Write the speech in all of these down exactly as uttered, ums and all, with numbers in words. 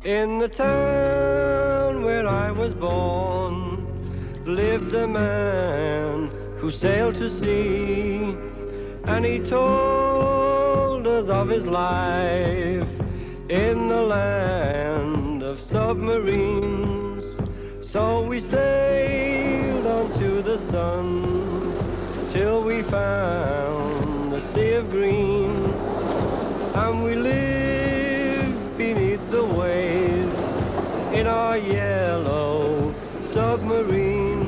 In the town where I was born lived a man who sailed to sea, and he told us of his life in the land of submarines. So we sailed on to the sun till we found the sea of green, and we lived beneath the waves in our yellow submarine.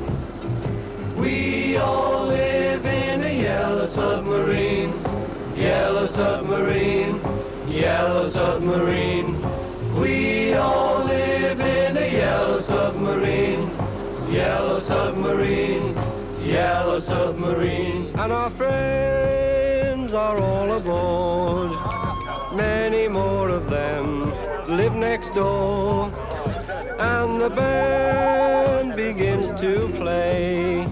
We all live in a yellow submarine, yellow submarine, yellow submarine. We all live in a yellow submarine, yellow submarine, yellow submarine. And our friends are all aboard. Many more of them live next door. And the band begins to play.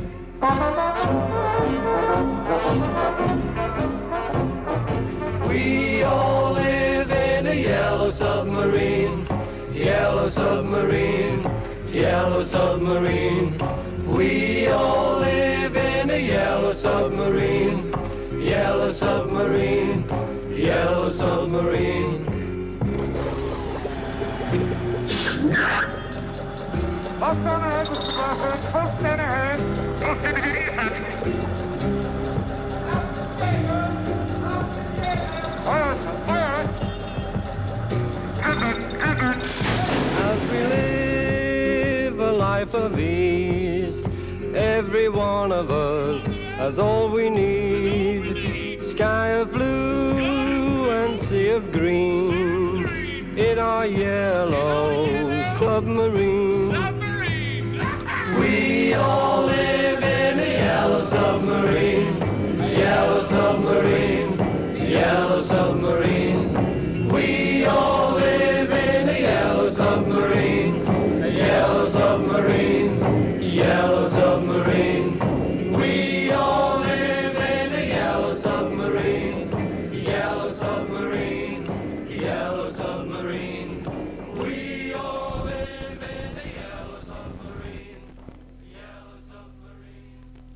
We all live in a yellow submarine, yellow submarine, yellow submarine. We all live in a yellow submarine, yellow submarine, yellow submarine. Post on ahead, Mister Crawford. Post in ahead. Post in ahead. Fire, fire. As we live a life of ease, every one of us has all we need. Sky of blue and sea of green in our yellow submarine. We all live in a yellow submarine, yellow submarine, yellow submarine. We all live in a yellow submarine, a yellow submarine, yellow submarine. We all live in a yellow submarine, yellow submarine, yellow submarine. We all live in a yellow submarine, yellow submarine.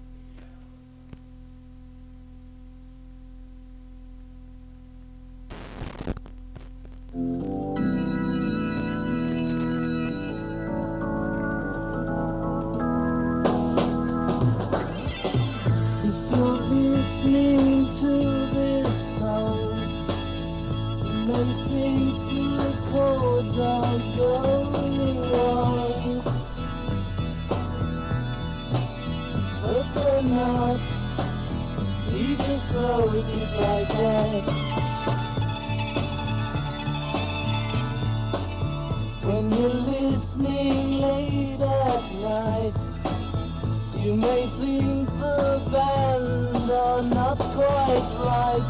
If you're listening to this song, you may think the chords are going wrong, but they're not. You just wrote it like that. When you're listening late at night, you may think the band are not quite right,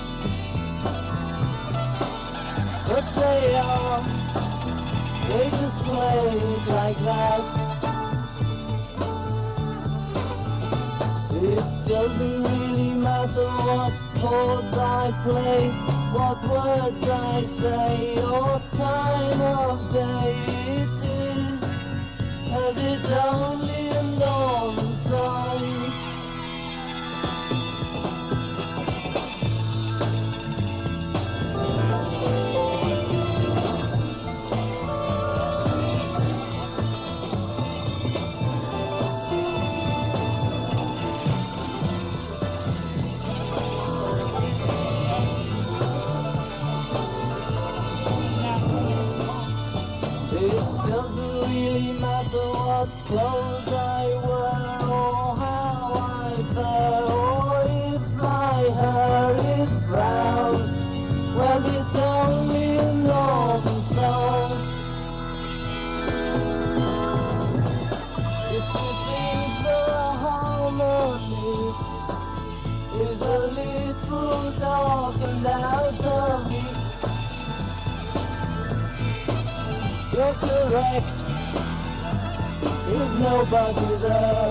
but they are. They just play it like that. It doesn't really matter what chords I play, what words I say, or time of day it is, as it's only a normal song. It doesn't really matter what clothes I wear, or how I fare, or if my hair is brown. Well, it's only a normal song. If you think the harmony is a little darkened out of me, you're correct. There's nobody there.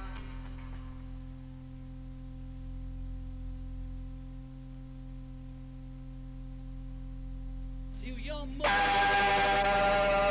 your mother.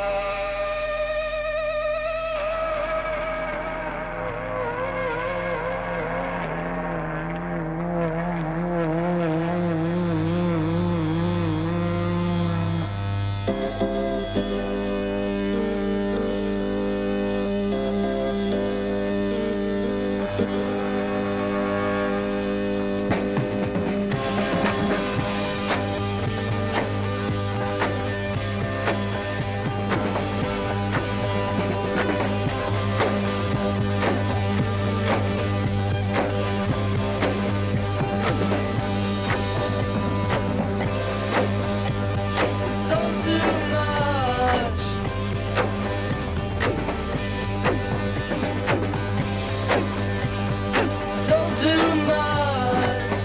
It's all too much. It's all too much.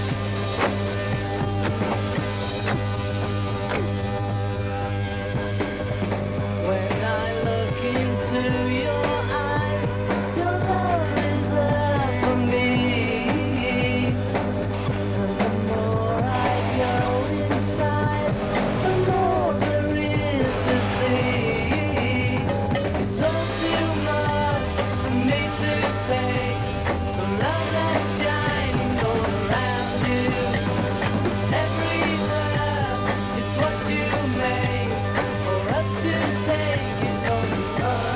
When I look into your eyes, your love is there for me. And the more I go inside, the more there is to see. It's all too much for me to take. The love that's shining all around you. Everywhere, it's what you make. For us to take it on the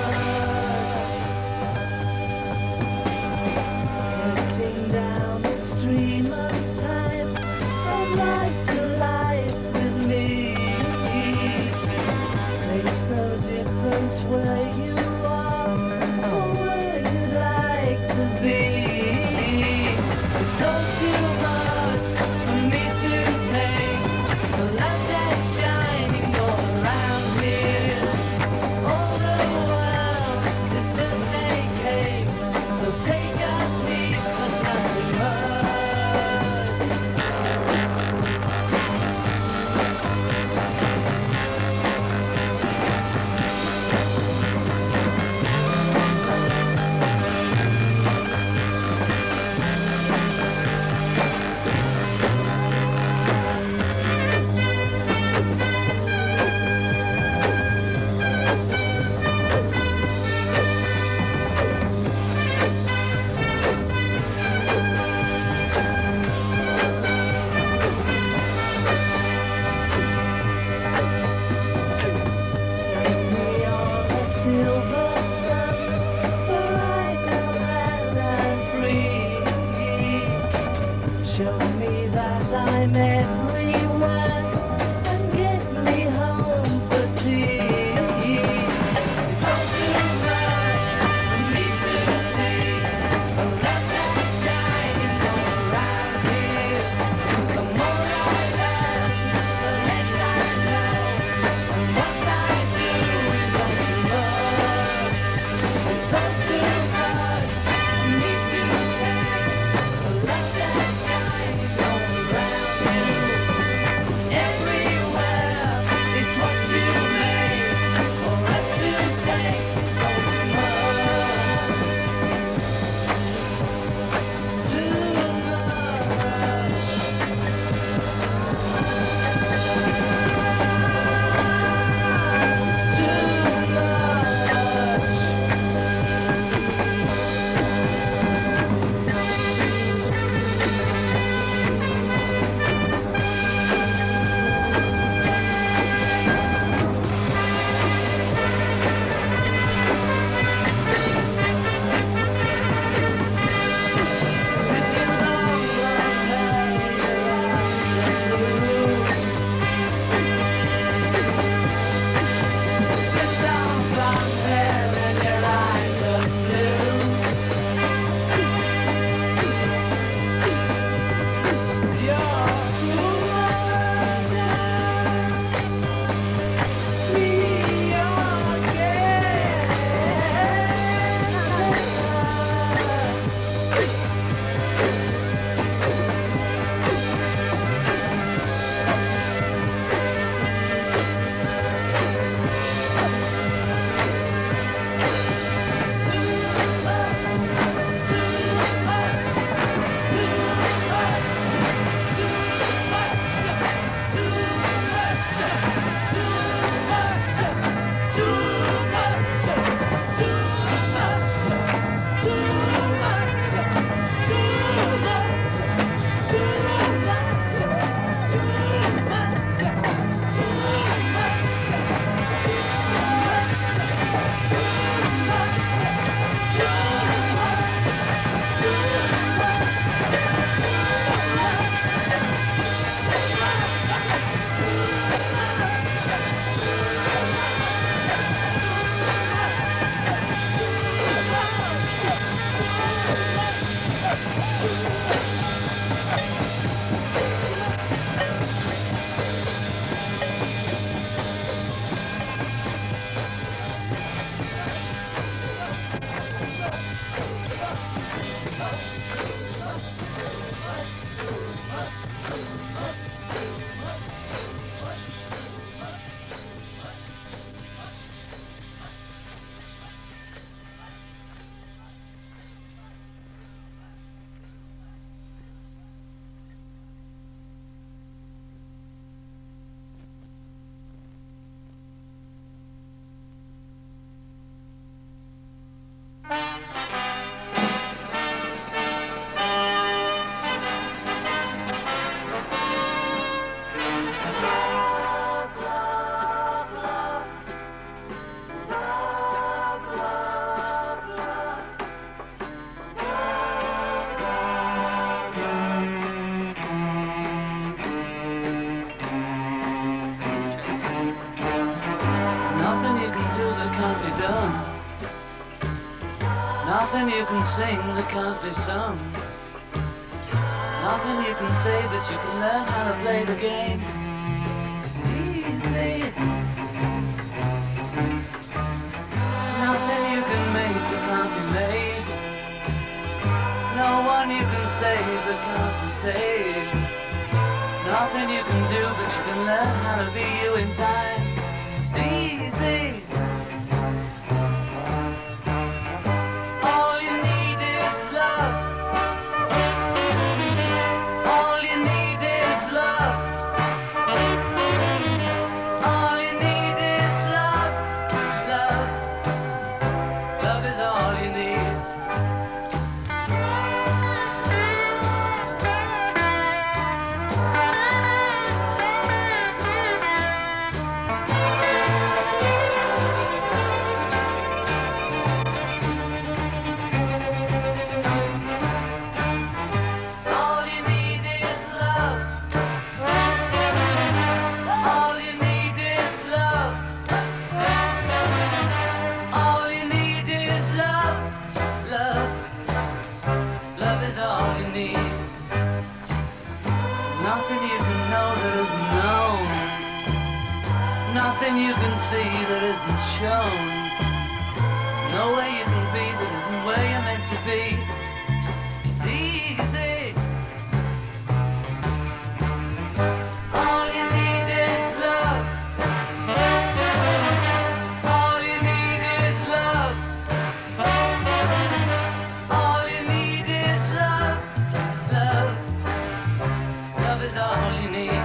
run. Floating down the stream of time, from life to life with me. Makes no difference where you are or where you'd like to be. It's all too much for me to take. The love that's shining all around me. All the world is birthday cake, so take a piece but not too much. Set me on a silver sun, for I know that I'm free. Show me that I'm everywhere, and get me home for tea. It's all too much for me to see. The love that's shining all around me. The more I learn, the less I know. And what I do is only love. It's all too much for me to take. The love that's shining all around you. Nothing you can sing that can't be sung. Nothing you can say, but you can learn how to play the game. It's easy. Nothing you can make that can't be made. No one you can save that can't be saved. Nothing you can do, but you can learn how to be you in time. It's easy. Nothing you can see that isn't shown. There's no way you can be that isn't where you're meant to be. It's easy. All you need is love. All you need is love. All you need is love. Love. Love is all you need.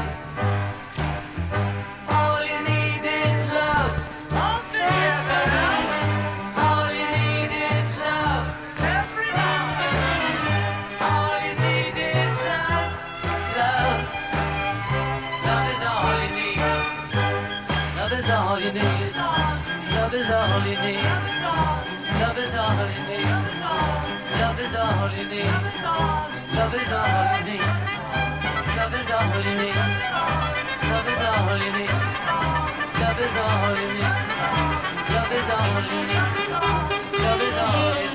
Love is all you need. Love is all you need. Love is all you need. Love is all you need. Love is all you need. Love is all you need. Love is all you need. Love is all you need. Love is all you need. Love is all you need.